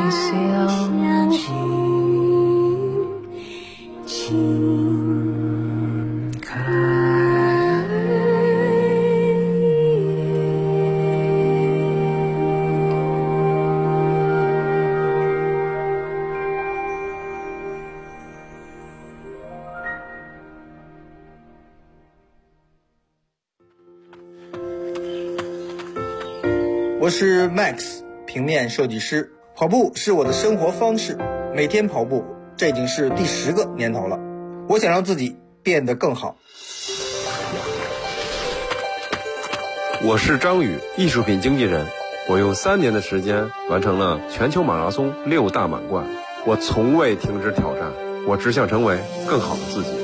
相聚，请开。 我是 Max， 平面设计师。跑步是我的生活方式，每天跑步，这已经是第10个年头了。我想让自己变得更好。 我是张宇，艺术品经纪人。我用3年的时间完成了全球马拉松6大满贯。我从未停止挑战，我只想成为更好的自己。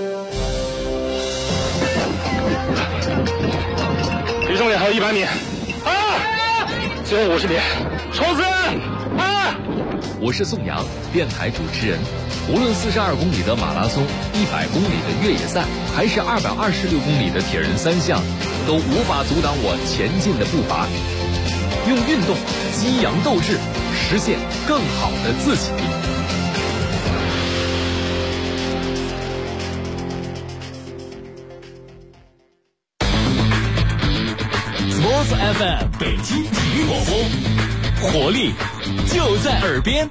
离终点还有100米。最后50米，冲刺！ 我是宋阳，电台主持人。无论42公里的马拉松、100公里的越野赛，还是226公里的铁人3项，都无法阻挡我前进的步伐。用运动激扬斗志，实现更好的自己。Sports FM 北京体育广播，活力就在耳边。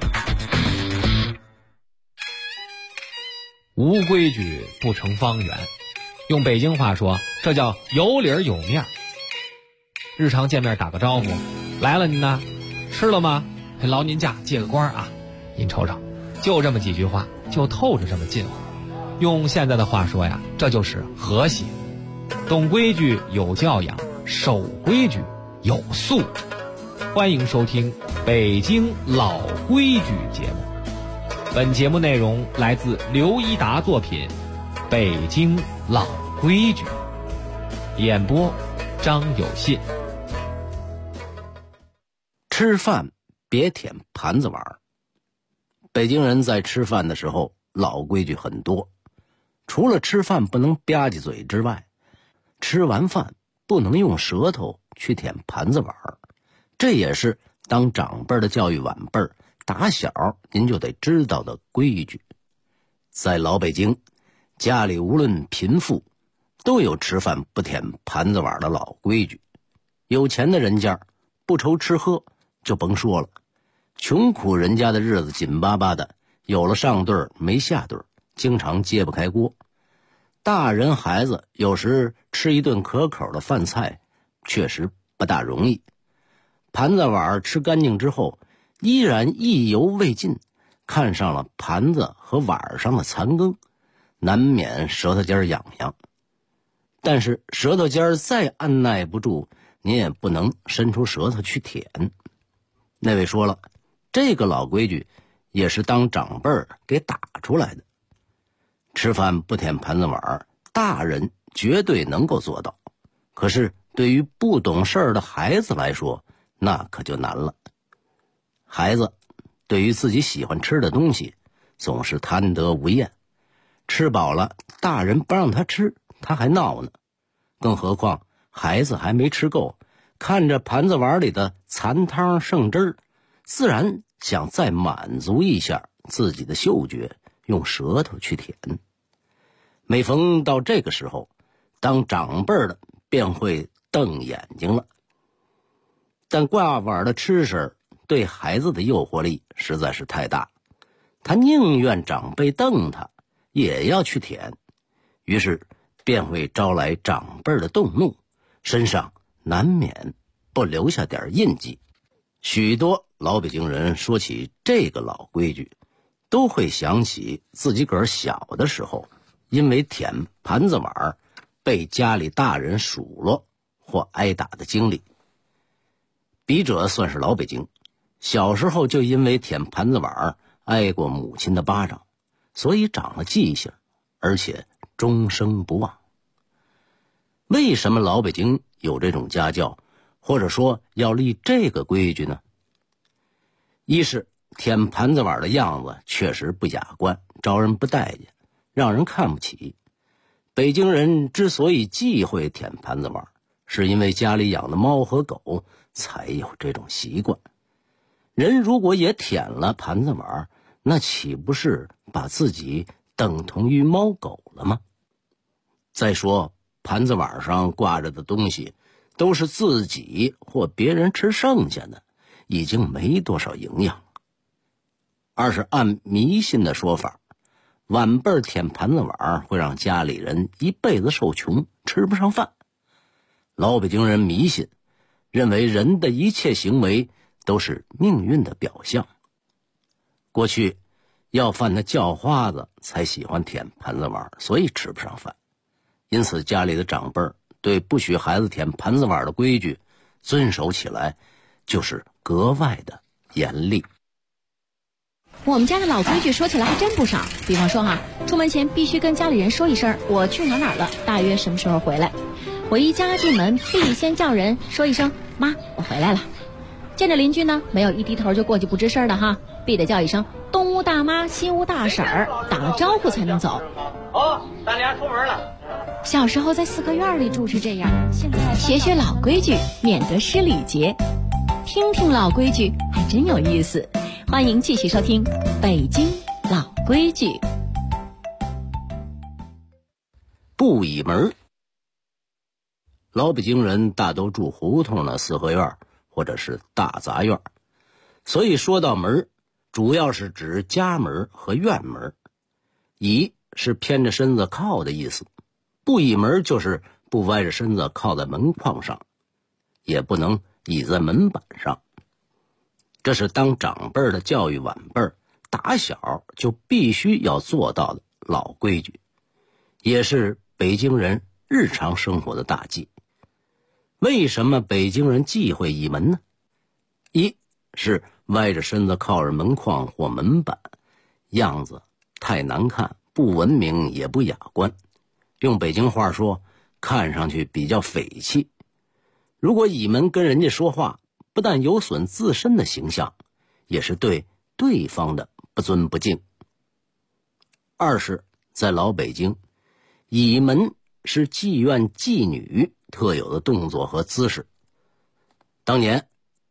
无规矩不成方圆，用北京话说，这叫有理儿有面儿。日常见面打个招呼，来了您呢，吃了吗？劳您驾，借个光啊！您瞅瞅，就这么几句话，就透着这么近乎。用现在的话说呀，这就是和谐。懂规矩有教养，守规矩有素质。欢迎收听北京老规矩节目。本节目内容来自刘一达作品《北京老规矩》，演播张有信。 吃饭别舔盘子碗。北京人在吃饭的时候老规矩很多，除了吃饭不能吧唧嘴之外，吃完饭不能用舌头去舔盘子碗，这也是当长辈的教育晚辈，打小您就得知道的规矩。在老北京，家里无论贫富，都有吃饭不舔盘子碗的老规矩。有钱的人家不愁吃喝就甭说了，穷苦人家的日子紧巴巴的，有了上顿没下顿，经常揭不开锅。大人孩子有时吃一顿可口的饭菜确实不大容易，盘子碗吃干净之后依然意犹未尽，看上了盘子和碗上的残羹，难免舌头尖痒痒。但是舌头尖再按耐不住，你也不能伸出舌头去舔。那位说了，这个老规矩也是当长辈给打出来的。吃饭不舔盘子碗，大人绝对能够做到，可是对于不懂事的孩子来说，那可就难了。孩子对于自己喜欢吃的东西总是贪得无厌，吃饱了大人不让他吃，他还闹呢。更何况孩子还没吃够，看着盘子碗里的残汤剩汁儿，自然想再满足一下自己的嗅觉，用舌头去舔。每逢到这个时候，当长辈的便会瞪眼睛了。但挂碗的吃食对孩子的诱惑力实在是太大，他宁愿长辈瞪他，也要去舔，于是便会招来长辈的动怒，身上难免不留下点印记。许多老北京人说起这个老规矩，都会想起自己个儿小的时候，因为舔盘子碗被家里大人数落或挨打的经历。笔者算是老北京，小时候就因为舔盘子碗挨过母亲的巴掌，所以长了记性，而且终生不忘。为什么老北京有这种家教，或者说要立这个规矩呢？一是舔盘子碗的样子确实不雅观，招人不待见，让人看不起。北京人之所以忌讳舔盘子碗，是因为家里养的猫和狗才有这种习惯。 人如果也舔了盘子碗，那岂不是把自己等同于猫狗了吗？再说盘子碗上挂着的东西都是自己或别人吃剩下的，已经没多少营养了。二是按迷信的说法，晚辈舔盘子碗会让家里人一辈子受穷，吃不上饭。老北京人迷信，认为人的一切行为都是命运的表象。过去要饭的叫花子才喜欢舔盘子碗，所以吃不上饭。因此家里的长辈对不许孩子舔盘子碗的规矩遵守起来就是格外的严厉。 我们家的老规矩说起来还真不少，比方说出门前必须跟家里人说一声我去哪儿了，大约什么时候回来。回家进门必先叫人说一声妈，我回来了。见着邻居呢，没有一低头就过去不吱声的必得叫一声东屋大妈西屋大婶儿，打了招呼才能走。 咱俩出门了。 小时候在四合院里住是这样，现在学老规矩，免得失礼节。听听老规矩还真有意思。欢迎继续收听北京老规矩。 不倚门。老北京人大都住胡同的四合院或者是大杂院，所以说到门，主要是指家门和院门。倚是偏着身子靠的意思，不倚门就是不歪着身子靠在门框上，也不能倚在门板上。这是当长辈的教育晚辈打小就必须要做到的老规矩，也是北京人日常生活的大忌。为什么北京人忌讳倚门呢？一是歪着身子靠着门框或门板，样子太难看，不文明也不雅观，用北京话说，看上去比较匪气。如果倚门跟人家说话，不但有损自身的形象，也是对对方的不尊不敬。二是在老北京，倚门是妓院妓女特有的动作和姿势。当年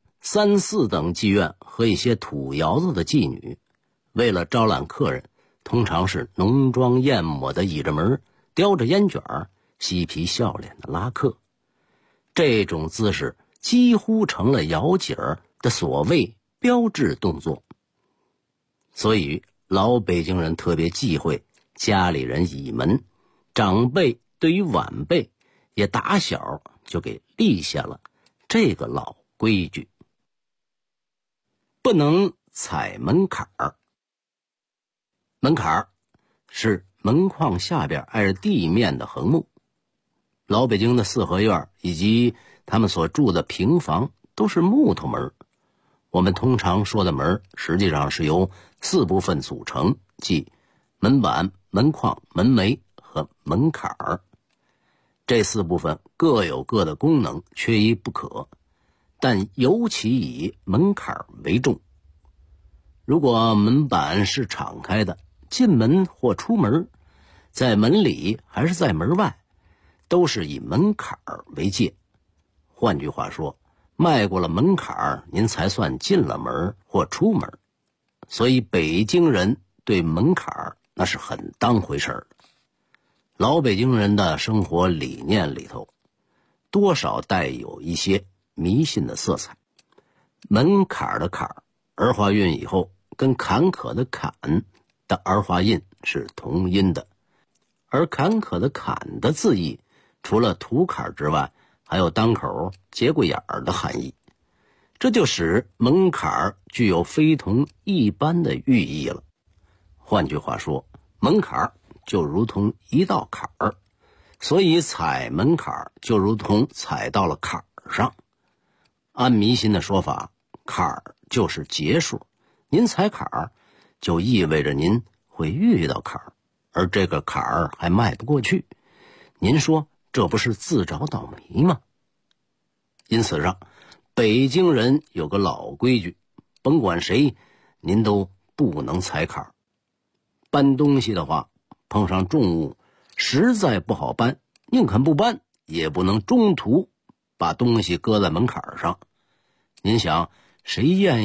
3、4等妓院和一些土窑子的妓女，为了招揽客人，通常是浓妆艳抹的倚着门，叼着烟卷，嬉皮笑脸的拉客。这种姿势几乎成了窑姐儿的所谓标志动作。所以老北京人特别忌讳家里人倚门，长辈对于晚辈也打小就给立下了这个老规矩。不能踩门槛儿。门槛儿是门框下边挨着地面的横木。老北京的四合院以及他们所住的平房都是木头门。我们通常说的门实际上是由4部分组成，即门板、门框、门楣和门槛儿。这4部分各有各的功能，缺一不可，但尤其以门槛儿为重。如果门板是敞开的，进门或出门，在门里还是在门外，都是以门槛儿为界。换句话说，迈过了门槛儿，您才算进了门或出门。所以北京人对门槛儿那是很当回事儿的。老北京人的生活理念里头，多少带有一些迷信的色彩。门槛儿的坎儿，儿化韵以后跟坎坷的坎的儿化音是同音的，而坎坷的坎的字义，除了土坎之外，还有当口节骨眼儿的含义，这就使门槛儿具有非同一般的寓意了。换句话说，门槛儿就如同一道坎儿，所以踩门槛儿就如同踩到了坎儿上。按迷信的说法，坎儿就是劫数，您踩坎儿就意味着您会遇到坎儿，而这个坎儿还迈不过去，您说这不是自找倒霉吗？因此上，北京人有个老规矩，甭管谁，您都不能踩坎儿。搬东西的话，碰上重物实在不好搬，宁肯不搬，也不能中途把东西搁在门槛上。您想，谁愿意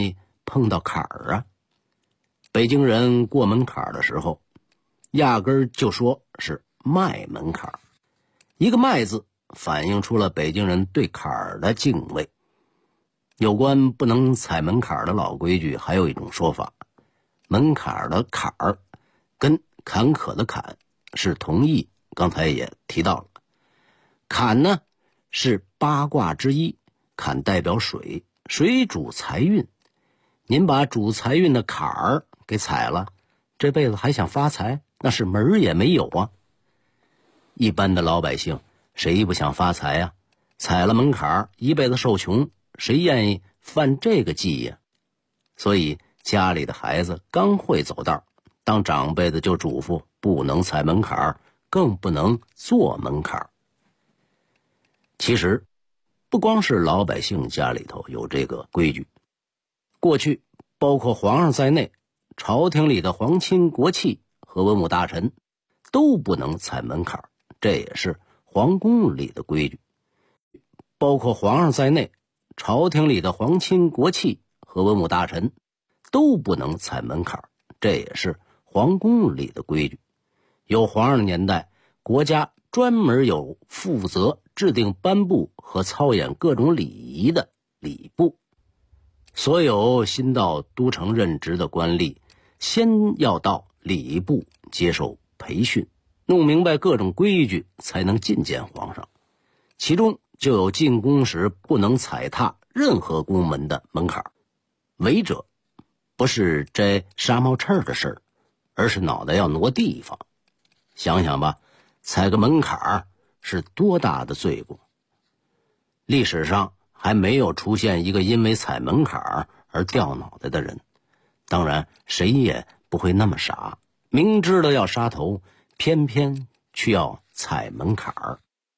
碰到坎儿啊。北京人过门槛的时候，压根儿就说是迈门槛。一个迈字反映出了北京人对坎儿的敬畏。有关不能踩门槛的老规矩还有一种说法，门槛的坎儿跟坎坷的坎是同义，刚才也提到了。坎呢是八卦之一，坎代表水，水主财运。您把主财运的坎儿给踩了，这辈子还想发财，那是门儿也没有啊。一般的老百姓谁不想发财啊？踩了门槛儿一辈子受穷，谁愿意犯这个忌呀？所以家里的孩子刚会走道，当长辈的就嘱咐不能踩门槛儿，更不能坐门槛儿。其实不光是老百姓家里头有这个规矩，过去包括皇上在内，朝廷里的皇亲国戚和文武大臣都不能踩门槛儿，这也是皇宫里的规矩。包括皇上在内，朝廷里的皇亲国戚和文武大臣都不能踩门槛儿，这也是皇宫里的规矩。有皇上的年代，国家专门有负责制定颁布和操演各种礼仪的礼部。所有新到都城任职的官吏，先要到礼部接受培训，弄明白各种规矩，才能觐见皇上。其中就有进宫时不能踩踏任何宫门的门槛。违者不是摘纱帽翅的事儿，而是脑袋要挪地方。想想吧，踩个门槛是多大的罪过。历史上还没有出现一个因为踩门槛而掉脑袋的人，当然谁也不会那么傻，明知道要杀头，偏偏却要踩门槛儿。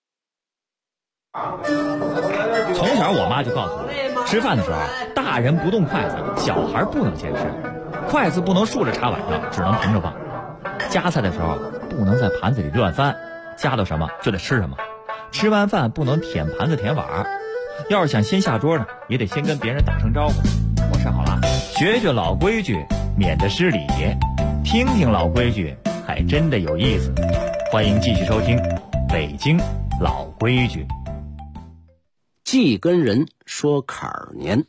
从小我妈就告诉我，吃饭的时候大人不动筷子，小孩不能先吃，筷子不能竖着插碗上，只能平着放。夹菜的时候不能在盘子里乱翻，夹到什么就得吃什么。吃完饭不能舔盘子舔碗，要是想先下桌呢，也得先跟别人打声招呼。我吃好了，学学老规矩，免得失礼。听听老规矩，还真的有意思。欢迎继续收听《北京老规矩》。 忌跟人说坎儿年。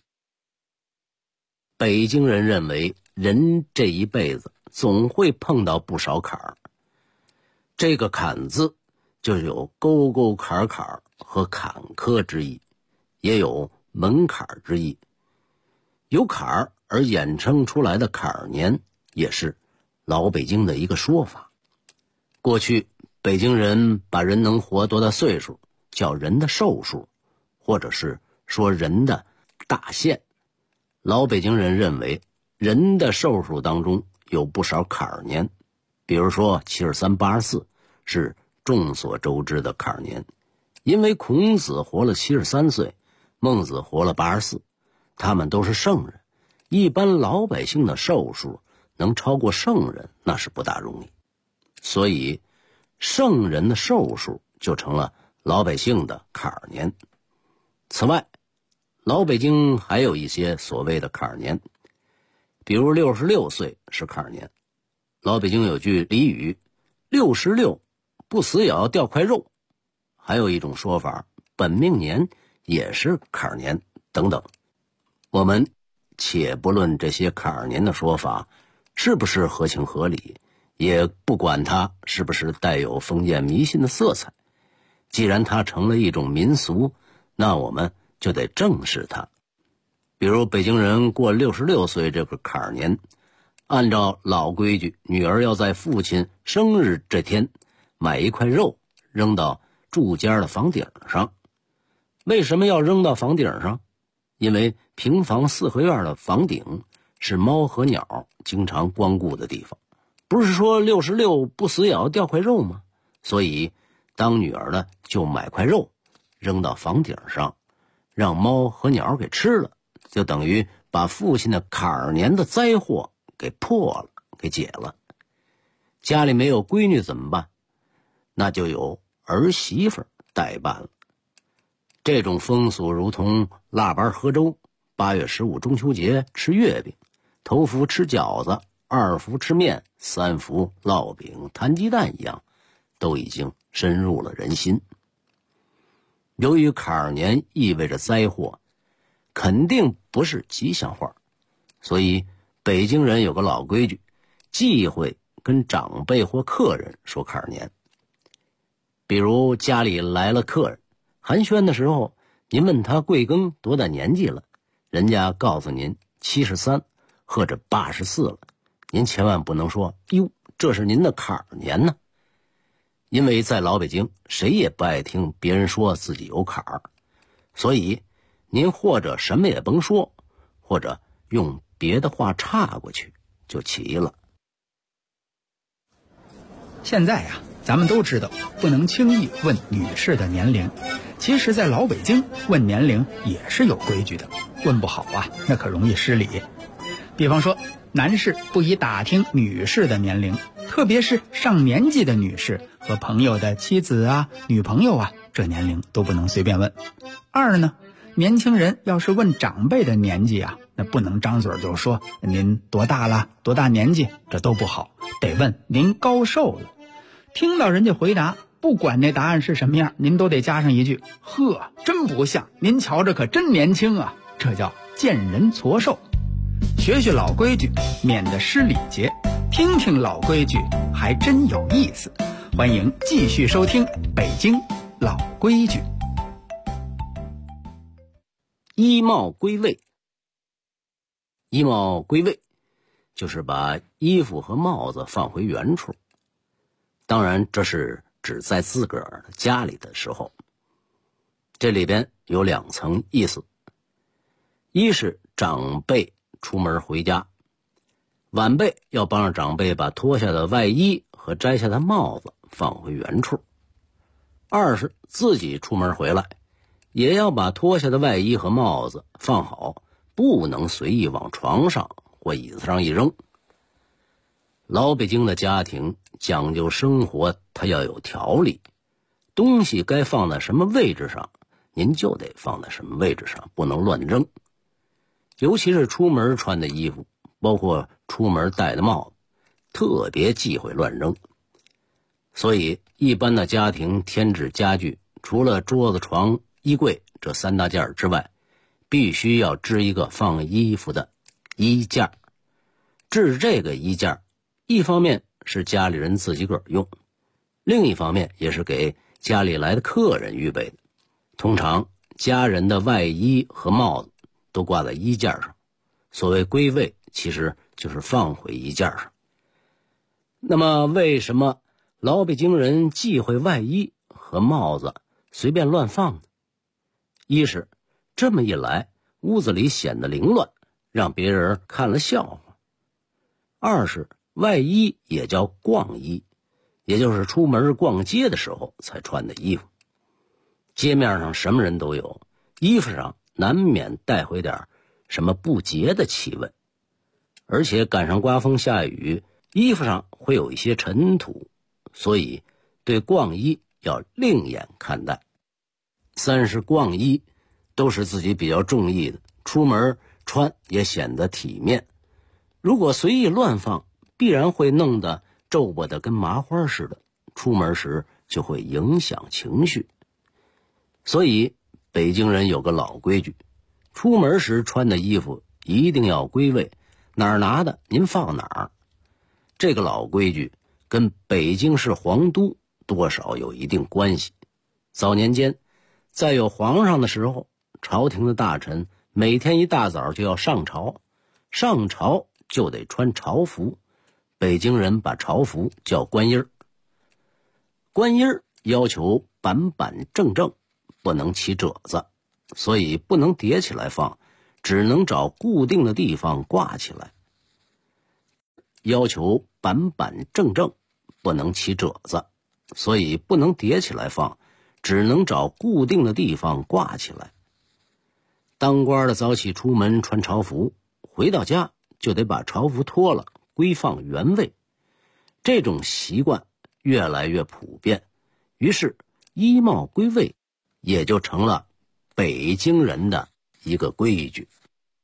北京人认为人这一辈子总会碰到不少坎儿，这个坎字就有沟沟坎坎和坎坷之意，也有门槛之意。有坎儿而衍生出来的坎儿年，也是老北京的一个说法。过去北京人把人能活多大岁数叫人的寿数，或者是说人的大限。老北京人认为人的寿数当中有不少坎儿年，比如说73、84是众所周知的坎儿年，因为孔子活了73岁，孟子活了84，他们都是圣人，一般老百姓的寿数能超过圣人那是不大容易，所以圣人的寿数就成了老百姓的坎儿年。此外，老北京还有一些所谓的坎儿年，比如66岁是坎儿年。老北京有句俚语，66不死也要掉块肉。还有一种说法，本命年也是坎儿年等等。我们且不论这些坎儿年的说法是不是合情合理，也不管它是不是带有封建迷信的色彩，既然它成了一种民俗，那我们就得正视它。比如北京人过66岁这个坎儿年，按照老规矩，女儿要在父亲生日这天买一块肉扔到住家的房顶上。为什么要扔到房顶上？因为平房四合院的房顶是猫和鸟经常光顾的地方，不是说66不死也要掉块肉吗？所以当女儿的就买块肉扔到房顶上，让猫和鸟给吃了，就等于把父亲的坎儿年的灾祸给破了，给解了。家里没有闺女怎么办？那就有儿媳妇代办了。这种风俗如同腊八喝粥， 8月15中秋节吃月饼，头伏吃饺子，2伏吃面，3伏烙饼摊鸡蛋一样，都已经深入了人心。由于坎儿年意味着灾祸，肯定不是吉祥话，所以北京人有个老规矩，忌讳跟长辈或客人说坎儿年。比如家里来了客人，寒暄的时候，您问他贵庚多大年纪了，人家告诉您73或者84了，您千万不能说哟，这是您的坎儿年呢。因为在老北京，谁也不爱听别人说自己有坎儿，所以您或者什么也甭说，或者用别的话岔过去就齐了。 现在呀，咱们都知道不能轻易问女士的年龄，其实在老北京问年龄也是有规矩的，问不好啊，那可容易失礼。比方说，男士不宜打听女士的年龄，特别是上年纪的女士和朋友的妻子啊、女朋友啊，这年龄都不能随便问。二呢，年轻人要是问长辈的年纪啊，那不能张嘴就说您多大了、多大年纪，这都不好，得问您高寿了。听到人家回答，不管那答案是什么样，您都得加上一句：呵，真不像，您瞧着可真年轻啊，这叫见人矬寿。学学老规矩，免得失礼节，听听老规矩还真有意思。欢迎继续收听北京老规矩。 衣帽归位。衣帽归位就是把衣服和帽子放回原处，当然这是指在自个儿家里的时候。这里边有2层意思，一是长辈出门回家，晚辈要帮着长辈把脱下的外衣和摘下的帽子放回原处；二是自己出门回来，也要把脱下的外衣和帽子放好，不能随意往床上或椅子上一扔。老北京的家庭讲究生活，它要有条理，东西该放在什么位置上，您就得放在什么位置上，不能乱扔。尤其是出门穿的衣服，包括出门戴的帽子，特别忌讳乱扔。所以一般的家庭添置家具，除了桌子、床、衣柜这3大件之外，必须要支一个放衣服的衣架。置这个衣架，一方面是家里人自己个儿用，另一方面也是给家里来的客人预备的。通常家人的外衣和帽子都挂在衣架上，所谓归位其实就是放回衣架上。那么为什么老北京人忌讳外衣和帽子随便乱放呢？一是这么一来屋子里显得凌乱，让别人看了笑话；二是外衣也叫逛衣，也就是出门逛街的时候才穿的衣服。街面上什么人都有，衣服上难免带回点什么不洁的气味，而且赶上刮风下雨，衣服上会有一些尘土，所以对逛衣要另眼看待。三是逛衣都是自己比较中意的，出门穿也显得体面，如果随意乱放，必然会弄得皱巴的跟麻花似的，出门时就会影响情绪。所以北京人有个老规矩，出门时穿的衣服一定要归位，哪儿拿的您放哪儿。这个老规矩跟北京市皇都多少有一定关系。早年间在有皇上的时候，朝廷的大臣每天一大早就要上朝，上朝就得穿朝服，北京人把朝服叫官衣儿。官衣儿要求板板正正，不能起褶子，所以不能叠起来放，只能找固定的地方挂起来。要求板板正正，不能起褶子，所以不能叠起来放，只能找固定的地方挂起来。当官的早起出门穿朝服，回到家就得把朝服脱了，归放原位。这种习惯越来越普遍，于是衣帽归位也就成了北京人的一个规矩。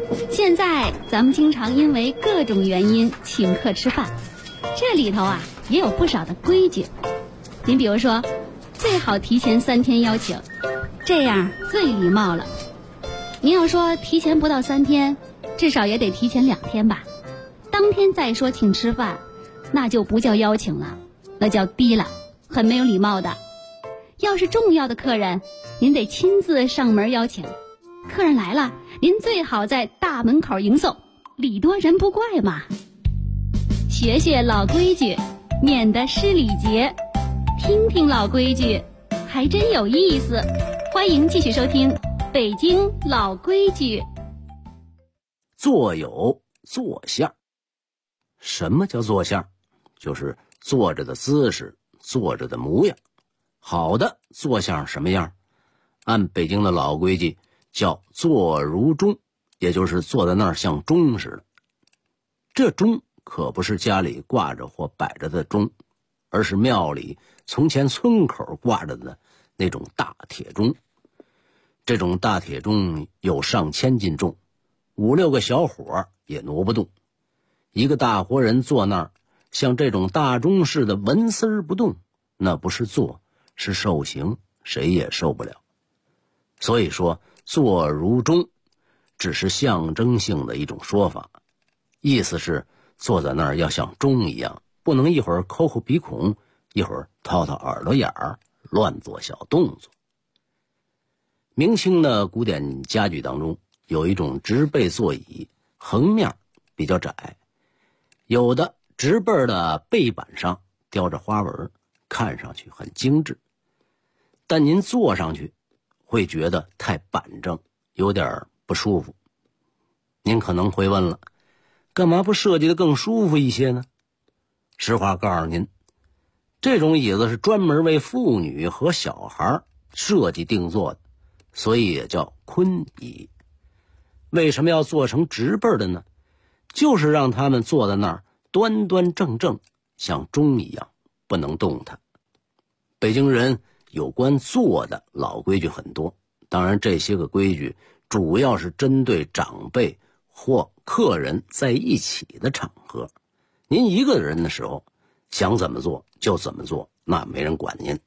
现在咱们经常因为各种原因请客吃饭，这里头啊也有不少的规矩。您比如说，最好提前3天邀请，这样最礼貌了。您要说提前不到3天，至少也得提前2天吧。当天再说请吃饭，那就不叫邀请了，那叫低了，很没有礼貌的。要是重要的客人，您得亲自上门邀请。客人来了，您最好在大门口迎送，礼多人不怪嘛。学学老规矩，免得失礼节。听听老规矩，还真有意思。欢迎继续收听《北京老规矩》。 坐有坐相。什么叫坐相？就是坐着的姿势，坐着的模样。好的坐相什么样？按北京的老规矩叫坐如钟，也就是坐在那儿像钟似的。这钟可不是家里挂着或摆着的钟，而是庙里从前村口挂着的那种大铁钟。这种大铁钟有上千斤重，5、6个小伙也挪不动。一个大活人坐那儿，像这种大钟似的纹丝儿不动，那不是坐，是受刑，谁也受不了。所以说坐如钟只是象征性的一种说法，意思是坐在那儿要像钟一样，不能一会儿抠抠鼻孔，一会儿掏掏耳朵眼儿，乱做小动作。明清的古典家具当中有一种直背座椅，横面比较窄，有的直背的背板上雕着花纹，看上去很精致，但您坐上去会觉得太板正，有点不舒服。您可能会问了，干嘛不设计得更舒服一些呢？实话告诉您，这种椅子是专门为妇女和小孩设计定做的，所以也叫坤椅。为什么要做成直背的呢？就是让他们坐在那儿端端正正，像钟一样，不能动弹。北京人有关坐的老规矩很多，当然这些个规矩主要是针对长辈或客人在一起的场合。您一个人的时候想怎么做就怎么做，那没人管您。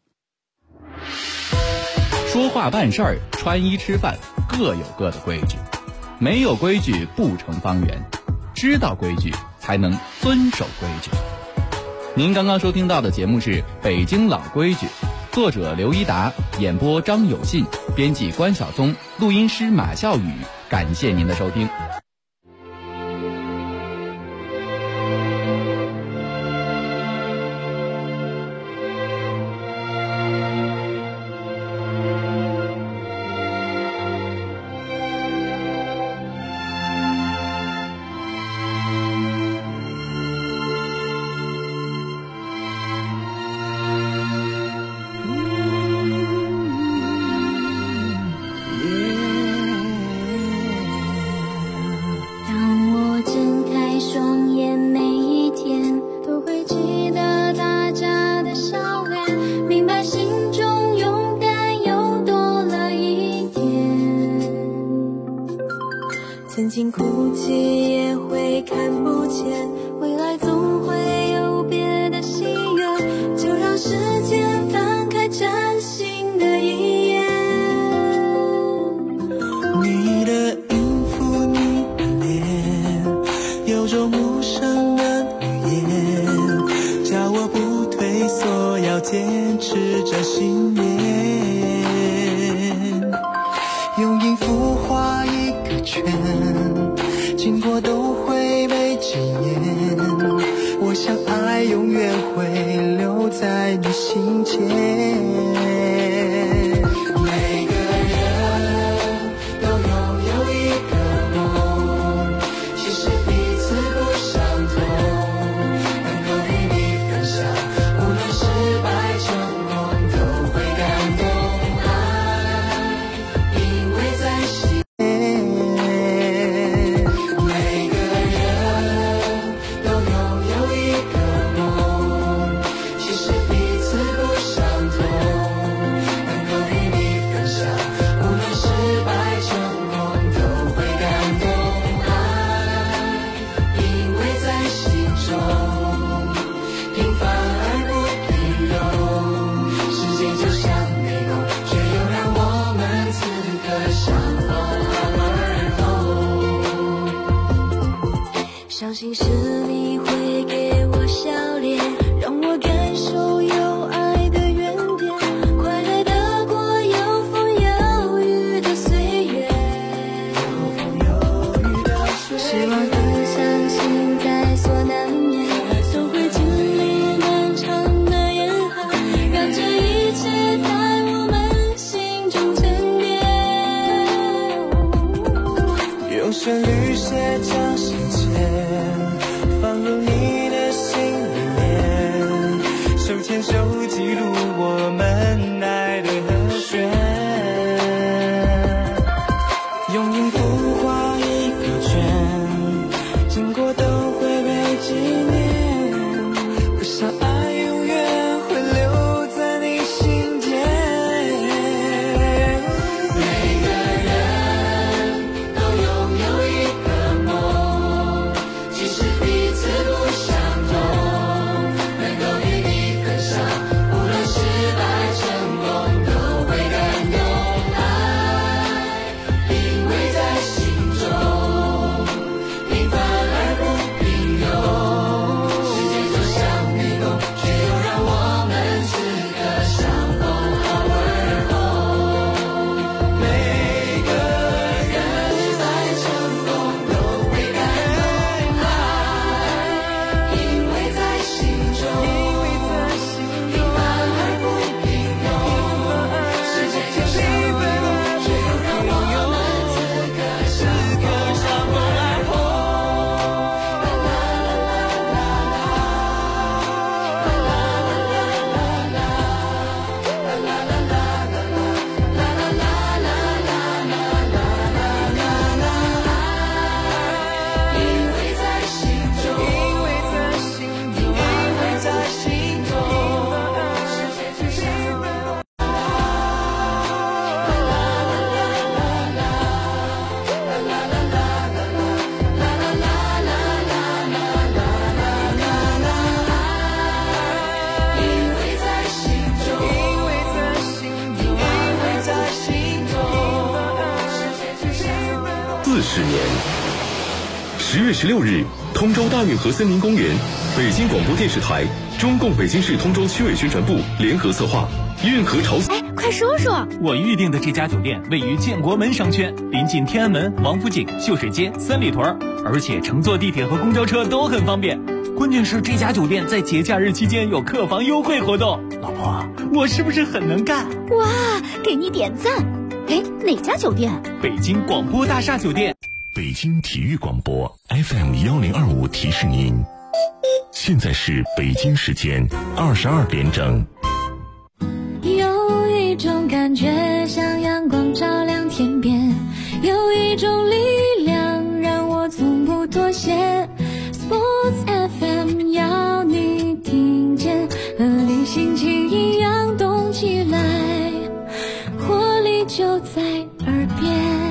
说话办事儿，穿衣吃饭，各有各的规矩，没有规矩不成方圆，知道规矩才能遵守规矩。您刚刚收听到的节目是《北京老规矩》，作者刘一达，演播张有信，编辑关晓松，录音师马笑宇。感谢您的收听。 曾经哭泣也会看不见，未来总会有别的喜悦，就让时间翻开崭新的一页。 你的音符，你的脸，有种无声的语言，叫我不退缩，要坚持着信念。用音符画一个圈，经过都会被纪念。我想爱永远会留在你心间。每个人都拥有一个梦，其实彼此不相同，能够与你分享，无论失败成功都会感动。爱因为在心相信是你会给我笑脸，让我感受有爱的原点，快乐的过有风有雨的岁月，希望更相信在所难免，都会经历漫长的严寒，让这一切在我们心中沉淀， 用旋律写张信笺，放入你的心里面，手牵手记录我们爱的和弦，用音符画一个圈，经过都会被纪念，不想爱永远会留在你心间。每个人都拥有一个梦，即使彼此不相同，能够与你分享，无论失败成功都会感动。爱因为在心中平凡而不平庸，世界就像迷宫，却又让我们此刻相逢好而后。每个人失败成功都会感动，爱因为在心中平凡而不平庸，世界就像迷宫，却又让我们此刻相逢而后。因为在心中，因为在心中，因为在心中，世界就像迷宫。因为在心中，因为在心中，因为在心中，世界就像迷宫。 40年，10月16日，通州大运河森林公园，北京广播电视台、中共北京市通州区委宣传部联合策划，运河潮。 快说说，我预定的这家酒店位于建国门商圈，临近天安门、王府井、秀水街、三里屯，而且乘坐地铁和公交车都很方便。关键是这家酒店在节假日期间有客房优惠活动。老婆，我是不是很能干？ 哇，给你点赞！哎，哪家酒店？ 北京广播大厦酒店。 北京体育广播 FM1025提示您，现在是北京时间22点整。 有一种感觉像阳光照亮天边，有一种力量让我从不妥协。Sports FM 要你听见，和你心情一样动起来，活力就在耳边。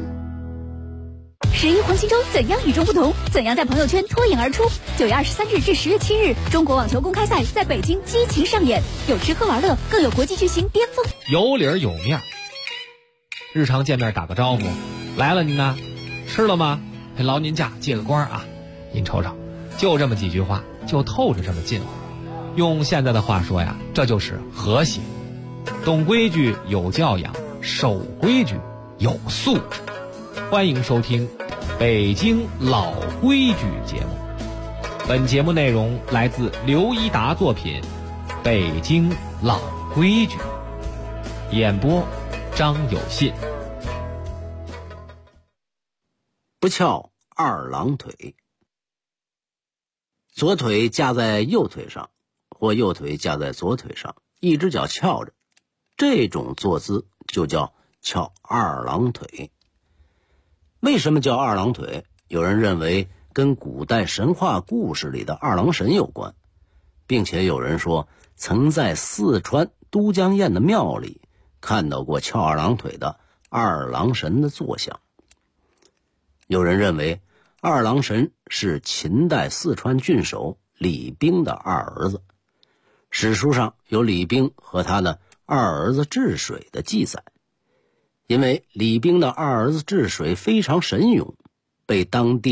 11黄金周怎样与众不同？怎样在朋友圈脱颖而出？9月23日至10月7日，中国网球公开赛在北京激情上演，有吃喝玩乐，更有国际巨星巅峰。 有理儿有面儿，日常见面打个招呼，来了您呢，吃了吗？劳您驾，借个光啊！您瞅瞅，就这么几句话，就透着这么近乎。用现在的话说呀，这就是和谐。懂规矩有教养，守规矩有素质。欢迎收听北京老规矩节目，本节目内容来自刘一达作品《北京老规矩》，演播张有信。 不翘二郎腿，左腿架在右腿上，或右腿架在左腿上，一只脚翘着，这种坐姿就叫翘二郎腿。为什么叫二郎腿？有人认为跟古代神话故事里的二郎神有关，并且有人说曾在四川都江堰的庙里看到过翘二郎腿的二郎神的坐像。有人认为二郎神是秦代四川郡守李冰的二儿子，史书上有李冰和他的二儿子治水的记载。因为李冰的二儿子治水非常神勇，被当地的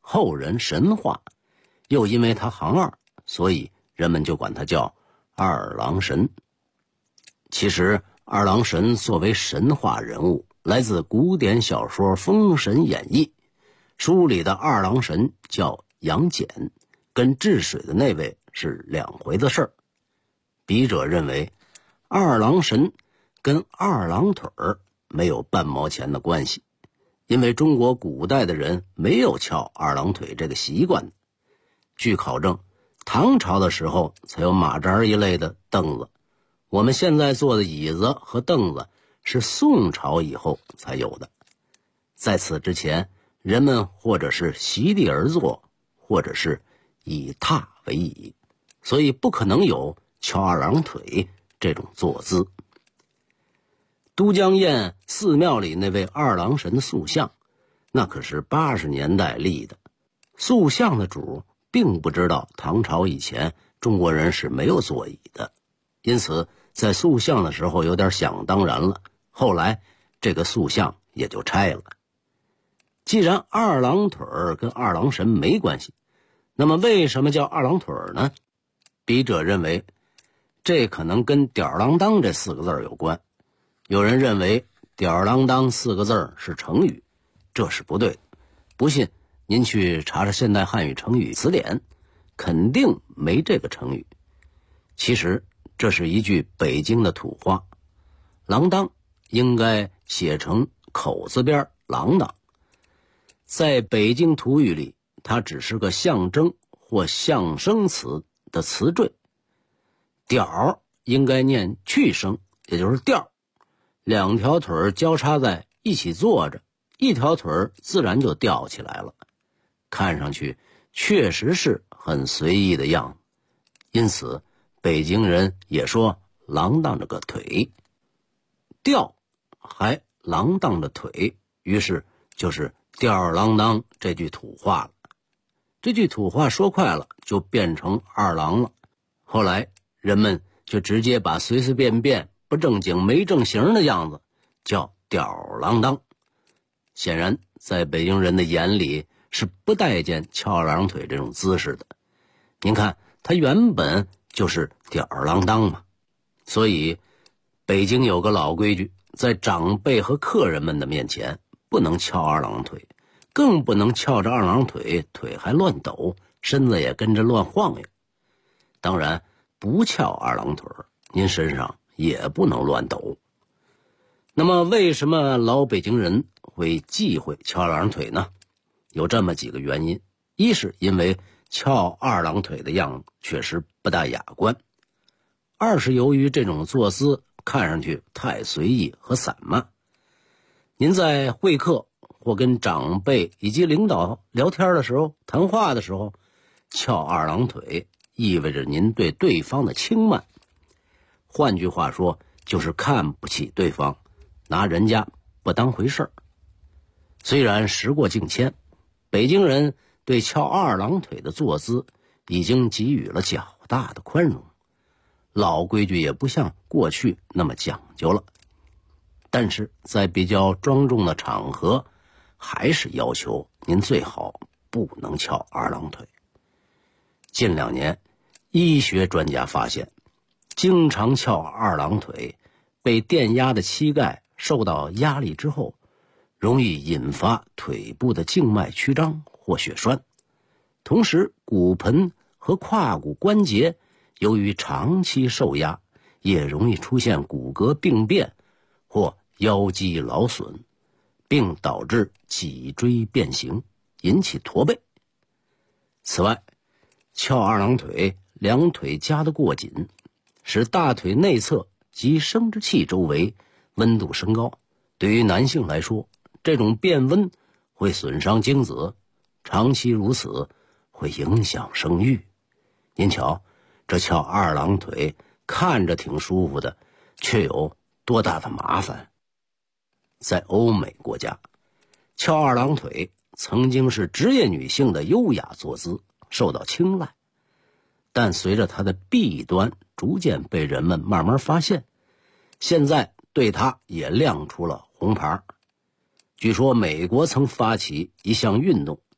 后人神话，又因为他行二，所以人们就管他叫二郎神。其实二郎神作为神话人物，来自古典小说《封神演义》，书里的二郎神叫杨戬，跟治水的那位是两回的事儿。笔者认为，二郎神跟二郎腿儿没有半毛钱的关系，因为中国古代的人没有翘二郎腿这个习惯。据考证，唐朝的时候才有马扎一类的凳子，我们现在坐的椅子和凳子是宋朝以后才有的。在此之前，人们或者是席地而坐，或者是以榻为椅，所以不可能有翘二郎腿这种坐姿。都江堰寺庙里那位二郎神的塑像，那可是80年代立的，塑像的主并不知道唐朝以前中国人是没有座椅的，因此在塑像的时候有点想当然了，后来这个塑像也就拆了。既然二郎腿跟二郎神没关系，那么为什么叫二郎腿呢？笔者认为，这可能跟吊儿郎当这4个字有关。有人认为吊儿郎当4个字是成语，这是不对的。不信您去查查现代汉语成语词典，肯定没这个成语。其实这是一句北京的土话，郎当应该写成口字边郎当。在北京土语里，它只是个象征或象声词的词缀。吊应该念去声，也就是吊，两条腿交叉在一起坐着，一条腿自然就吊起来了，看上去确实是很随意的样子，因此北京人也说郎当着个腿，吊还郎当着腿，于是就是吊儿郎当这句土话了。这句土话说快了就变成二郎了，后来人们就直接把随随便便不正经没正形的样子叫吊儿郎当。显然在北京人的眼里是不待见翘二郎腿这种姿势的。您看他原本就是吊儿郎当嘛，所以北京有个老规矩，在长辈和客人们的面前不能翘二郎腿，更不能翘着二郎腿，腿还乱抖，身子也跟着乱晃悠。当然不翘二郎腿，您身上也不能乱抖。那么为什么老北京人会忌讳翘二郎腿呢？有这么几个原因。一是因为翘二郎腿的样子确实不大雅观，二是由于这种坐姿看上去太随意和散漫。您在会客或跟长辈以及领导聊天的时候，谈话的时候，翘二郎腿意味着您对对方的轻慢，换句话说就是看不起对方，拿人家不当回事儿。虽然时过境迁，北京人对翘二郎腿的坐姿已经给予了较大的宽容，老规矩也不像过去那么讲究了，但是在比较庄重的场合，还是要求您最好不能翘二郎腿。近2年，医学专家发现，经常翘二郎腿，被电压的膝盖受到压力之后，容易引发腿部的静脉曲张或血栓，同时骨盆和胯骨关节由于长期受压，也容易出现骨骼病变或腰肌劳损，并导致脊椎变形，引起驼背。此外，翘二郎腿，两腿夹得过紧，使大腿内侧及生殖器周围温度升高。对于男性来说，这种变温会损伤精子，长期如此会影响生育。您瞧，这翘二郎腿看着挺舒服的，却有多大的麻烦。在欧美国家，翘二郎腿曾经是职业女性的优雅坐姿，受到青睐，但随着它的弊端逐渐被人们慢慢发现，现在对它也亮出了红牌。据说美国曾发起一项运动，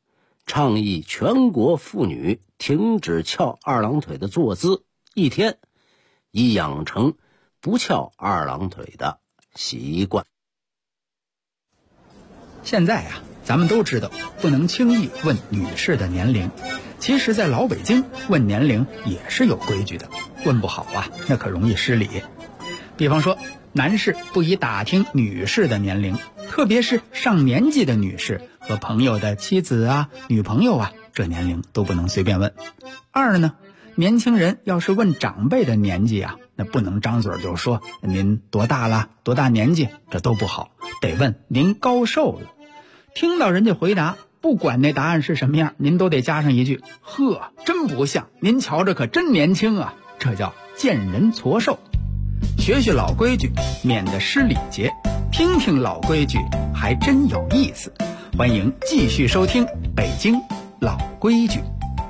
倡议全国妇女停止翘二郎腿的坐姿1天，以养成不翘二郎腿的习惯。 现在啊，咱们都知道不能轻易问女士的年龄，其实在老北京问年龄也是有规矩的，问不好啊，那可容易失礼。比方说，男士不宜打听女士的年龄，特别是上年纪的女士和朋友的妻子啊、女朋友啊，这年龄都不能随便问。二呢，年轻人要是问长辈的年纪啊，那不能张嘴就说您多大了、多大年纪，这都不好，得问您高寿了。听到人家回答，不管那答案是什么样，您都得加上一句：呵，真不像，您瞧着可真年轻啊，这叫见人矬瘦。学学老规矩，免得失礼节，听听老规矩还真有意思。欢迎继续收听北京老规矩。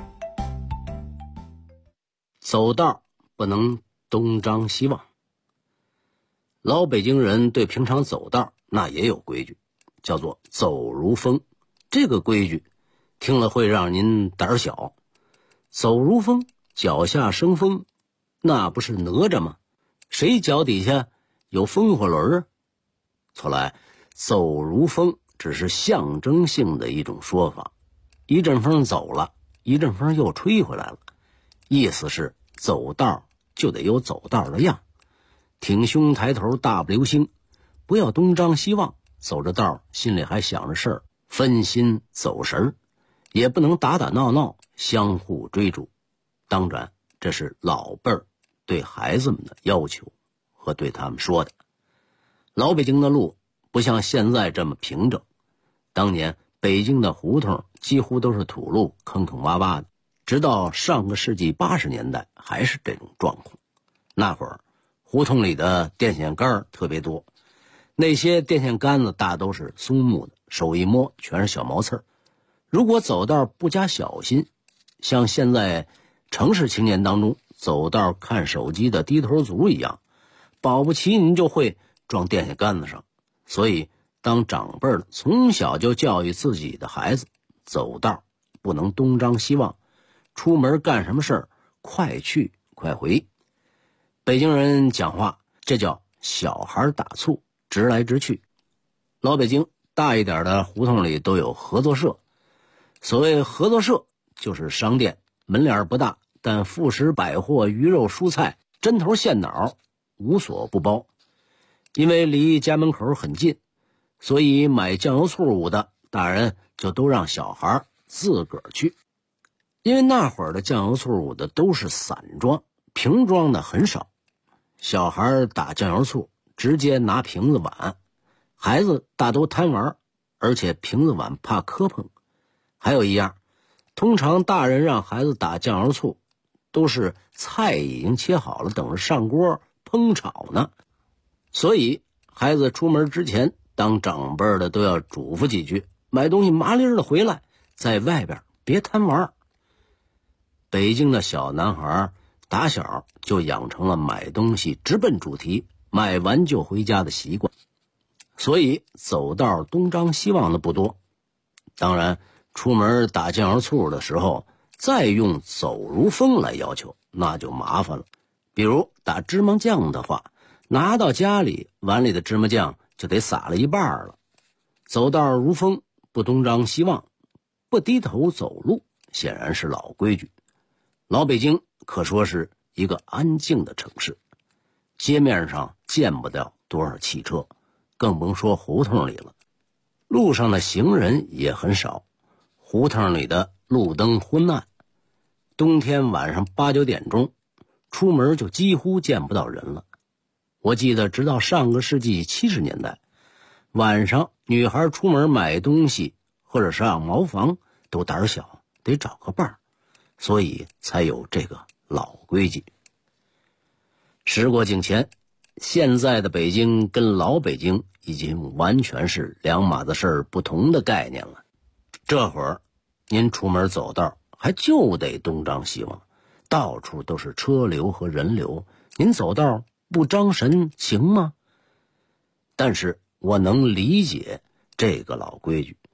走道不能东张西望。老北京人对平常走道那也有规矩，叫做走如风。这个规矩听了会让您胆小。走如风，脚下生风，那不是哪吒吗？谁脚底下有风火轮啊？错来，走如风只是象征性的一种说法，一阵风走了，一阵风又吹回来了，意思是走道就得有走道的样，挺胸抬头大不流星，不要东张西望，走着道心里还想着事儿，分心走神，也不能打打闹闹相互追逐。当然这是老辈儿对孩子们的要求和对他们说的。老北京的路不像现在这么平整，当年北京的胡同几乎都是土路，坑坑洼洼的，直到上个世纪80年代还是这种状况。那会儿胡同里的电线杆特别多，那些电线杆子大都是松木的，手一摸全是小毛刺儿。如果走道不加小心，像现在城市青年当中走道看手机的低头族一样，保不齐您就会撞电线杆子上。所以当长辈的从小就教育自己的孩子，走道不能东张西望，出门干什么事儿快去快回。北京人讲话这叫小孩打醋，直来直去。老北京大一点的胡同里都有合作社，所谓合作社就是商店，门脸不大，但副食百货、鱼肉蔬菜、针头线脑无所不包。因为离家门口很近，所以买酱油醋的大人就都让小孩自个儿去。因为那会儿的酱油醋的都是散装，瓶装的很少，小孩打酱油醋直接拿瓶子碗，孩子大都贪玩，而且瓶子碗怕磕碰。还有一样，通常大人让孩子打酱油醋都是菜已经切好了，等着上锅烹炒呢。所以孩子出门之前，当长辈的都要嘱咐几句，买东西麻利的回来，在外边别贪玩。北京的小男孩打小就养成了买东西直奔主题，买完就回家的习惯，所以走道东张西望的不多。当然出门打酱油醋的时候再用走如风来要求，那就麻烦了。比如打芝麻酱的话，拿到家里碗里的芝麻酱就得撒了一半了。走道如风，不东张西望，不低头走路，显然是老规矩。老北京可说是一个安静的城市，街面上见不到多少汽车，更甭说胡同里了。路上的行人也很少，胡同里的路灯昏暗，冬天晚上8、9点钟出门就几乎见不到人了。我记得直到上个世纪70年代，晚上女孩出门买东西或者上茅房都胆小，得找个伴儿，所以才有这个老规矩。时过境迁，现在的北京跟老北京已经完全是两码子事儿，不同的概念了。这会儿您出门走道还就得东张西望，到处都是车流和人流，您走道不张神行吗？但是我能理解这个老规矩，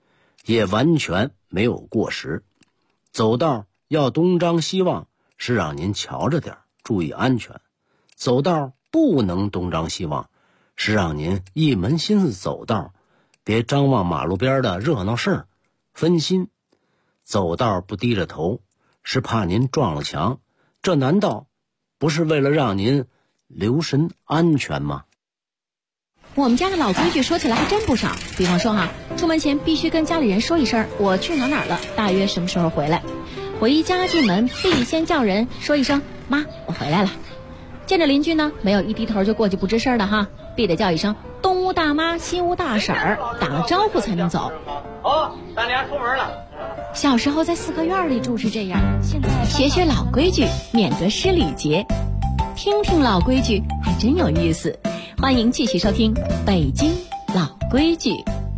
也完全没有过时。走道要东张西望，是让您瞧着点，注意安全；走道不能东张西望，是让您一门心思走道，别张望马路边的热闹事儿，分心。走道不低着头，是怕您撞了墙，这难道不是为了让您留神安全吗？ 我们家的老规矩说起来还真不少，比方说出门前必须跟家里人说一声我去哪儿了，大约什么时候回来。我一家进门必先叫人说一声妈，我回来了。见着邻居呢，没有一低头就过去不吱声的必得叫一声东屋大妈西屋大婶儿，打个招呼才能走。 咱俩出门了。 小时候在四合院里住是这样，现在学学老规矩，免得失礼节。听听老规矩还真有意思。欢迎继续收听北京老规矩。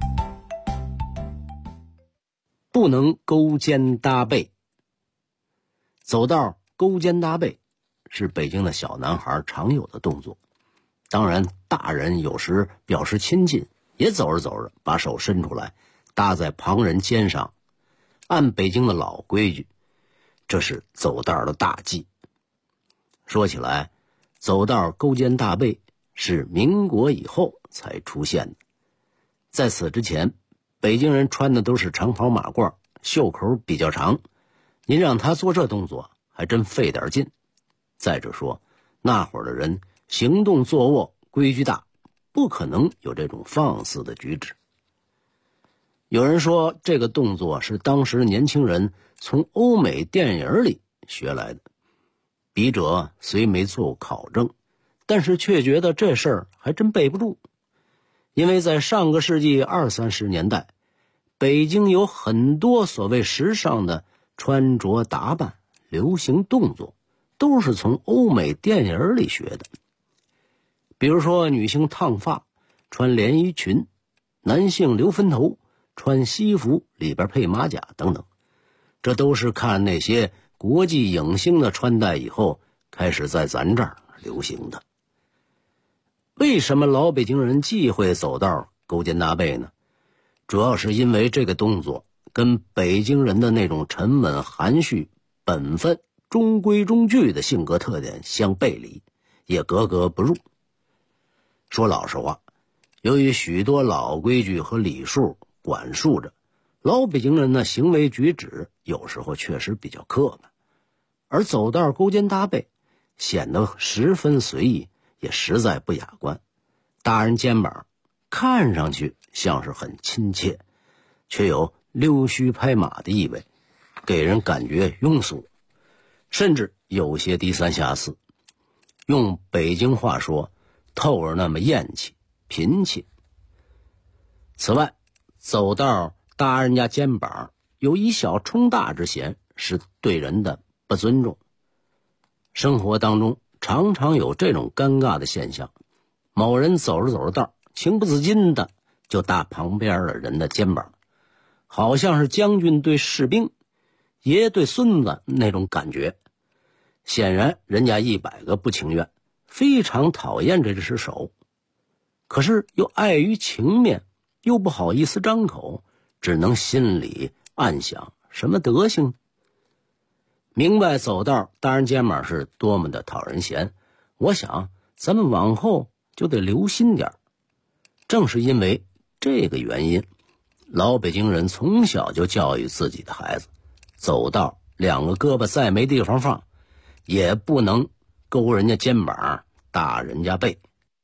不能勾肩搭背。走道勾肩搭背是北京的小男孩常有的动作，当然大人有时表示亲近，也走着走着把手伸出来搭在旁人肩上。按北京的老规矩，这是走道的大忌。说起来，走道勾肩搭背是民国以后才出现的，在此之前，北京人穿的都是长袍马褂，袖口比较长，您让他做这动作还真费点劲。再者说，那会儿的人行动坐卧规矩大，不可能有这种放肆的举止。有人说这个动作是当时年轻人从欧美电影里学来的，笔者虽没做考证，但是却觉得这事儿还真背不住。因为在上个世纪20、30年代，北京有很多所谓时尚的穿着打扮、流行动作，都是从欧美电影里学的。比如说女性烫发，穿连衣裙；男性留分头，穿西服里边配马甲等等，这都是看那些国际影星的穿戴以后开始在咱这儿流行的。为什么老北京人忌讳走道勾肩搭背呢？主要是因为这个动作跟北京人的那种沉稳含蓄、本分、中规中矩的性格特点相背离，也格格不入。说老实话，由于许多老规矩和礼数管束着，老北京人的行为举止有时候确实比较刻板，而走道勾肩搭背显得十分随意，也实在不雅观。搭人肩膀看上去像是很亲切，却有溜须拍马的意味，给人感觉庸俗，甚至有些低三下四。用北京话说，透着那么厌气、贫气。此外，走道搭人家肩膀有以小充大之嫌，是对人的不尊重。生活当中常常有这种尴尬的现象，某人走着走着道，情不自禁的就搭旁边的人的肩膀，好像是将军对士兵、爷对孙子那种感觉。显然人家100个不情愿，非常讨厌这只手，可是又碍于情面，又不好意思张口，只能心里暗想什么德行。明白走道搭人肩膀是多么的讨人嫌，我想咱们往后就得留心点。正是因为这个原因，老北京人从小就教育自己的孩子，走道2个胳膊再没地方放，也不能勾人家肩膀搭人家背。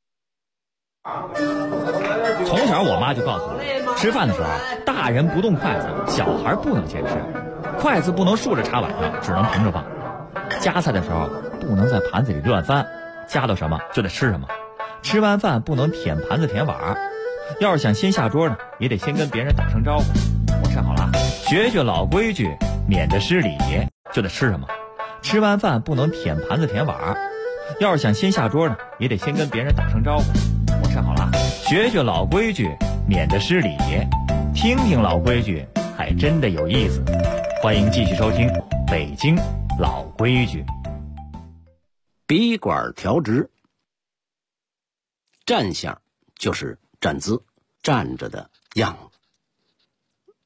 从小我妈就告诉我，吃饭的时候大人不动筷子，小孩不能先吃，筷子不能竖着插碗上，只能平着放。夹菜的时候不能在盘子里乱翻，夹到什么就得吃什么。吃完饭不能舔盘子舔碗，要是想先下桌呢，也得先跟别人打声招呼。我吃好了，学学老规矩，免得失礼节，就得吃什么。吃完饭不能舔盘子舔碗，要是想先下桌呢，也得先跟别人打声招呼。我吃好了，学学老规矩，免得失礼节。听听老规矩，还真的有意思。欢迎继续收听北京老规矩。 笔管调直。站相就是站姿，站着的样子。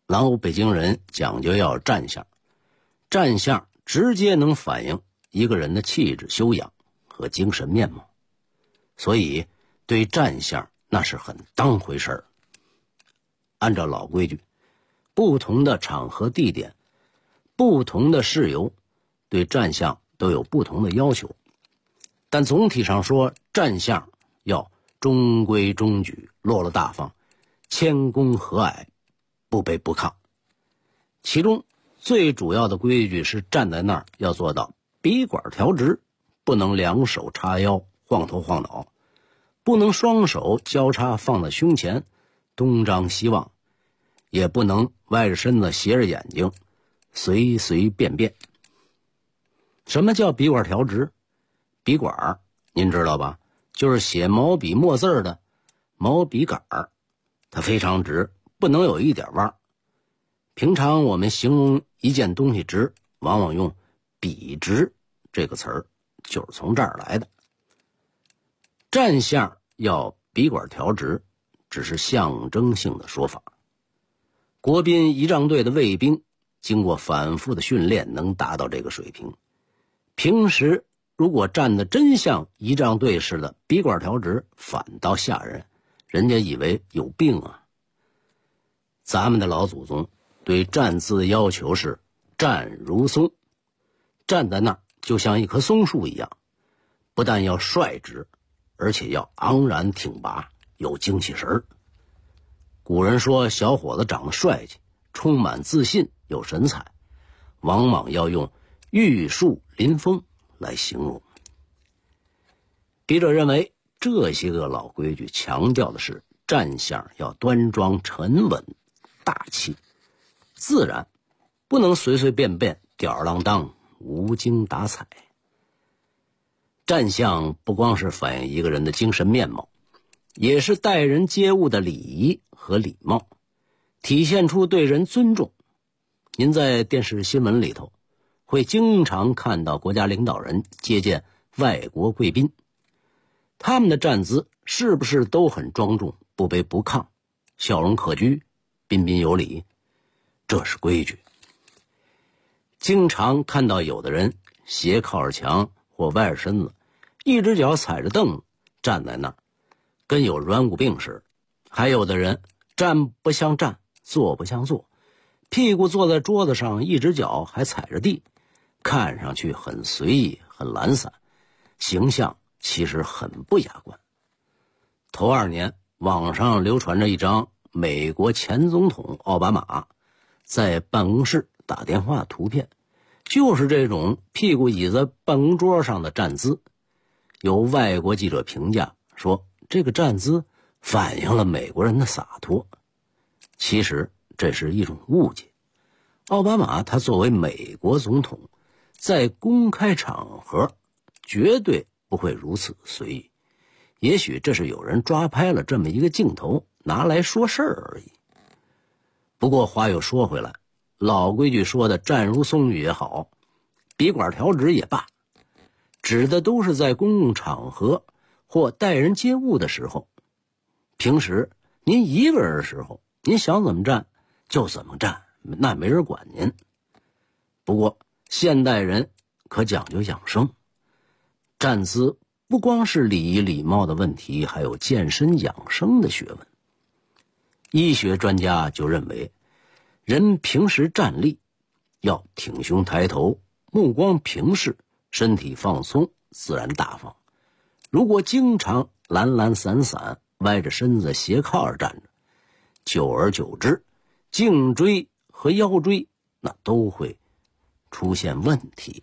老北京人讲究要站相，站相直接能反映一个人的气质修养和精神面貌，所以对站相那是很当回事儿。按照老规矩，不同的场合地点，不同的事由，对站相都有不同的要求，但总体上说，站相要中规中矩，落落大方，谦恭和蔼，不卑不亢。其中最主要的规矩是站在那儿要做到笔管调直，不能两手叉腰晃头晃脑，不能双手交叉放在胸前东张西望，也不能歪着身子斜着眼睛随随便便。什么叫笔管调直？笔管您知道吧，就是写毛笔墨字的毛笔杆儿，它非常直，不能有一点弯。平常我们形容一件东西直，往往用笔直这个词儿，就是从这儿来的。站相要笔管调直，只是象征性的说法。国宾仪仗队的卫兵经过反复的训练，能达到这个水平。平时如果站得真像仪仗队似的笔管调直，反倒吓人，人家以为有病啊。咱们的老祖宗对站姿的要求是站如松，站在那儿就像一棵松树一样，不但要率直，而且要昂然挺拔，有精气神儿。古人说小伙子长得帅气，充满自信，有神采，往往要用玉树临风来形容。笔者认为，这些个老规矩强调的是站相要端庄沉稳大气自然，不能随随便便吊儿郎当无精打采。站相不光是反映一个人的精神面貌，也是待人接物的礼仪和礼貌，体现出对人尊重。您在电视新闻里头会经常看到国家领导人接见外国贵宾，他们的站姿是不是都很庄重，不卑不亢，笑容可掬，彬彬有礼？这是规矩。经常看到有的人斜靠着墙或歪着身子，一只脚踩着凳子站在那儿，跟有软骨病似的。还有的人站不像站，坐不像坐，屁股坐在桌子上，一只脚还踩着地，看上去很随意很懒散，形象其实很不雅观。头2年网上流传着一张美国前总统奥巴马在办公室打电话的图片，就是这种屁股倚在办公桌上的站姿。有外国记者评价说，这个站姿反映了美国人的洒脱。其实这是一种误解。奥巴马他作为美国总统，在公开场合绝对不会如此随意，也许这是有人抓拍了这么一个镜头拿来说事儿而已。不过话又说回来，老规矩说的站如松也好，笔管调直也罢，指的都是在公共场合或待人接物的时候。平时您一个人的时候，您想怎么站就怎么站，那没人管您。不过现代人可讲究养生，站姿不光是礼仪礼貌的问题，还有健身养生的学问。医学专家就认为，人平时站立要挺胸抬头，目光平视，身体放松，自然大方。如果经常懒懒散散，歪着身子斜靠着站着，久而久之，颈椎和腰椎那都会出现问题。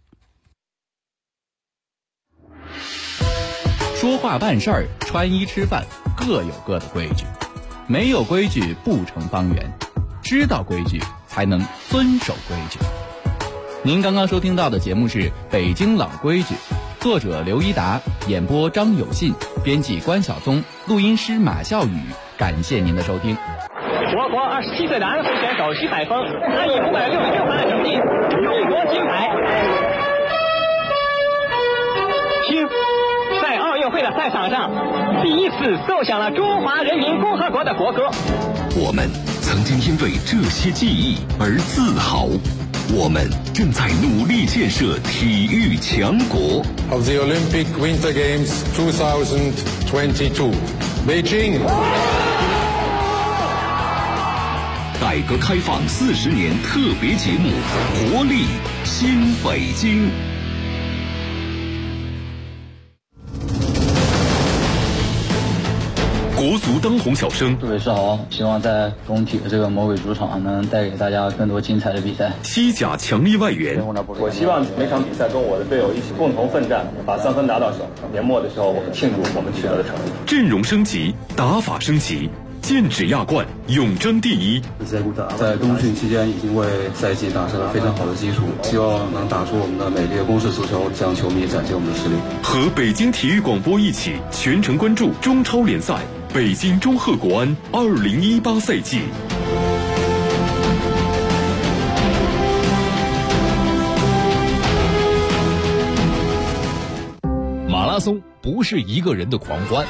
说话办事儿，穿衣吃饭，各有各的规矩，没有规矩不成方圆，知道规矩才能遵守规矩。您刚刚收听到的节目是《北京老规矩》，作者刘一达，演播张有信，编辑关晓松，录音师马笑宇。感谢您的收听。 我国27岁的安徽选手徐海峰，他以566分的成绩荣夺金牌。听，在奥运会的赛场上，第一次奏响了中华人民共和国的国歌。 我们曾经因为这些记忆而自豪。我们正在努力建设体育强国。 Of the Olympic Winter Games 2022, Beijing. 改革开放40年特别节目，活力新北京。国足当红小生， 各位是好，希望在工体的这个魔鬼主场能带给大家更多精彩的比赛。 西甲强力外援， 我希望每场比赛跟我的队友一起共同奋战，把3分拿到手。年末的时候，我们庆祝我们取得的成绩。 阵容升级，打法升级，剑指亚冠，永争第一。 在冬训期间已经为赛季打下了非常好的基础，希望能打出我们的美丽的攻势足球，向球迷展现我们的实力。 和北京体育广播一起全程关注中超联赛。北京中赫国安2018赛季。 马拉松不是一个人的狂欢，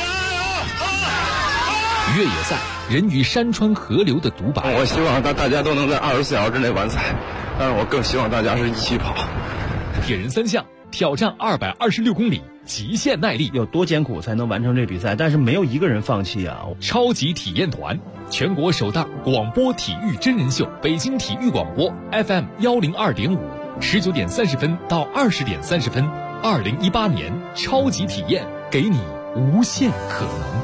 越野赛人与山川河流的独白。 我希望大家都能在24小时之内完赛，但是我更希望大家是一起跑。 铁人3项挑战226公里。极限耐力， 有多艰苦才能完成这比赛？但是没有一个人放弃啊！ 超级体验团，全国首档广播体育真人秀，北京体育广播 FM 102.5，19点30分到20点30分，2018年超级体验，给你无限可能。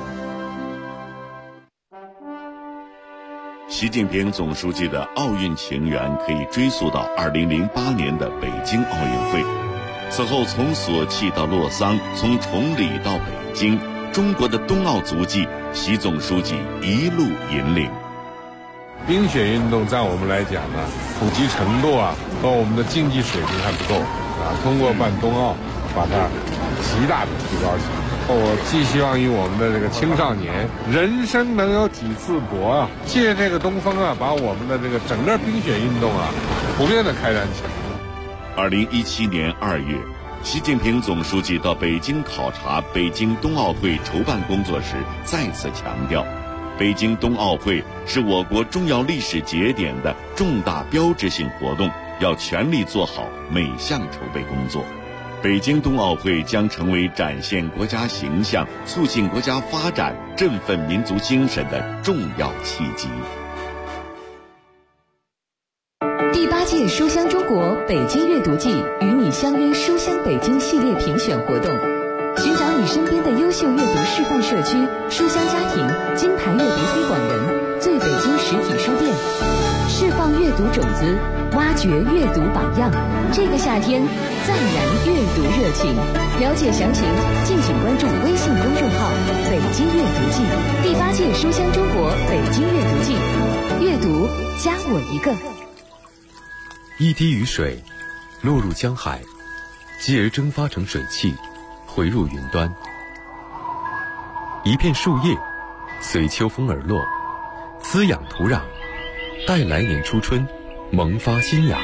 习近平总书记的奥运情缘可以追溯到2008年的北京奥运会。此后，从索契到洛桑，从崇礼到北京，中国的冬奥足迹，习总书记一路引领。 冰雪运动在我们来讲呢，普及程度和我们的竞技水平还不够通过办冬奥，把它极大的提高起来。我寄希望于我们的这个青少年，人生能有几次搏借这个东风把我们的这个整个冰雪运动普遍的开展起来。 2017年2月，习近平总书记到北京考察北京冬奥会筹办工作时，再次强调，北京冬奥会是我国重要历史节点的重大标志性活动，要全力做好每项筹备工作。北京冬奥会将成为展现国家形象、促进国家发展、振奋民族精神的重要契机。 第8届书香中国北京阅读季与你相约书香北京系列评选活动，寻找你身边的优秀阅读示范社区、书香家庭、金牌阅读推广人、最北京实体书店，释放阅读种子，挖掘阅读榜样。这个夏天，再燃阅读热情。了解详情，敬请关注微信公众号“北京阅读季”。第8届书香中国北京阅读季，阅读加我一个。 一滴雨水落入江海，继而蒸发成水汽，回入云端。一片树叶随秋风而落，滋养土壤，待来年初春萌发新芽。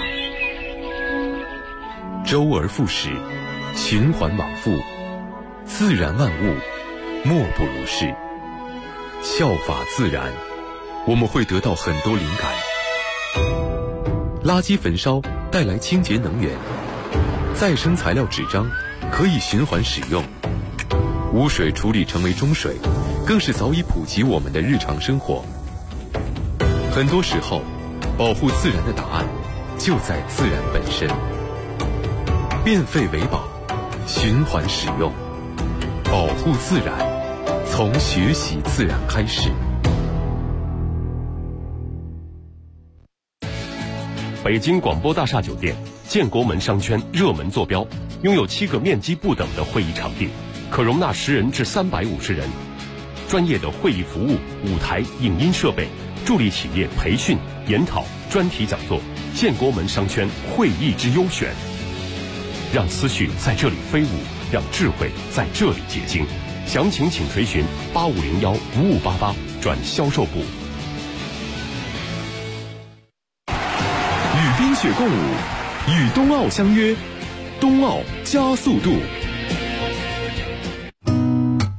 周而复始，循环往复，自然万物莫不如是。效法自然，我们会得到很多灵感。垃圾焚烧带来清洁能源，再生材料纸张可以循环使用，污水处理成为中水，更是早已普及我们的日常生活。很多时候，保护自然的答案就在自然本身。变废为宝，循环使用，保护自然，从学习自然开始。 北京广播大厦酒店建国门商圈热门坐标，拥有7个面积不等的会议场地，可容纳10人至350人。专业的会议服务、舞台、影音设备，助力企业培训、研讨、专题讲座。建国门商圈会议之优选，让思绪在这里飞舞，让智慧在这里结晶。详情请垂询8501-5588转销售部。 与冰雪共舞，与冬奥相约，冬奥加速度。 欢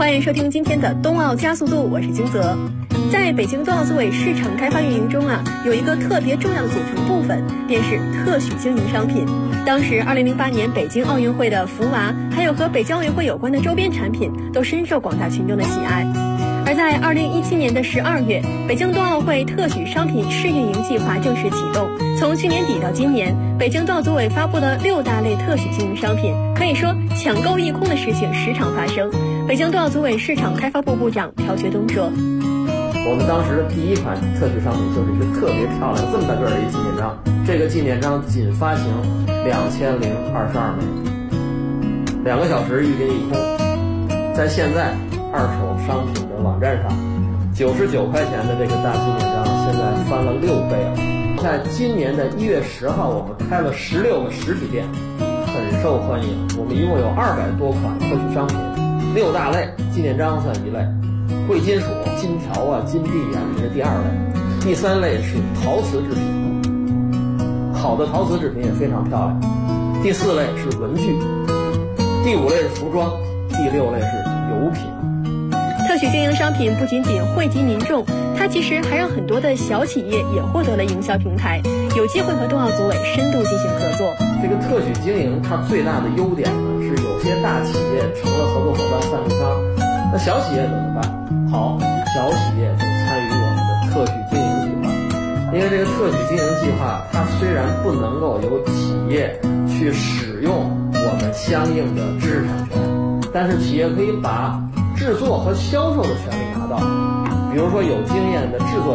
欢迎收听今天的冬奥加速度，我是金泽。在北京冬奥组委市场开发运营中有一个特别重要的组成部分，便是特许经营商品。当时2008年北京奥运会的福娃，还有和北京奥运会有关的周边产品，都深受广大群众的喜爱。而在2017年的12月，北京冬奥会特许商品试运营计划正式启动。从去年底到今年，北京冬奥组委发布了6大类特许经营商品，可以说抢购一空的事情时常发生。北京冬奥组委市场开发部部长朴学东说：“ 我们当时的第一款特许商品就是一个特别漂亮、这么大个的一纪念章，这个纪念章仅发行2022枚，2个小时一斤一空，在现在二手商品的网站上，99块钱的这个大纪念章现在翻了6倍了。在今年的1月10号，我们开了16个实体店，很受欢迎。我们一共有200多款特许商品，6大类，纪念章算一类，贵金属、金条金币这是第2类，第3类是陶瓷制品，好的陶瓷制品也非常漂亮，第4类是文具，第5类是服装，第6类是油品。 特许经营商品不仅仅惠及民众，它其实还让很多的小企业也获得了营销平台，有机会和冬奥组委深度进行合作。 这个特许经营它最大的优点呢，是有些大企业成了合作伙伴、赞助商，那小企业怎么办？好，小企业就参与我们的特许经营计划。因为这个特许经营计划，它虽然不能够由企业去使用我们相应的知识产权，但是企业可以把制作和销售的权利拿到，比如说有经验的制作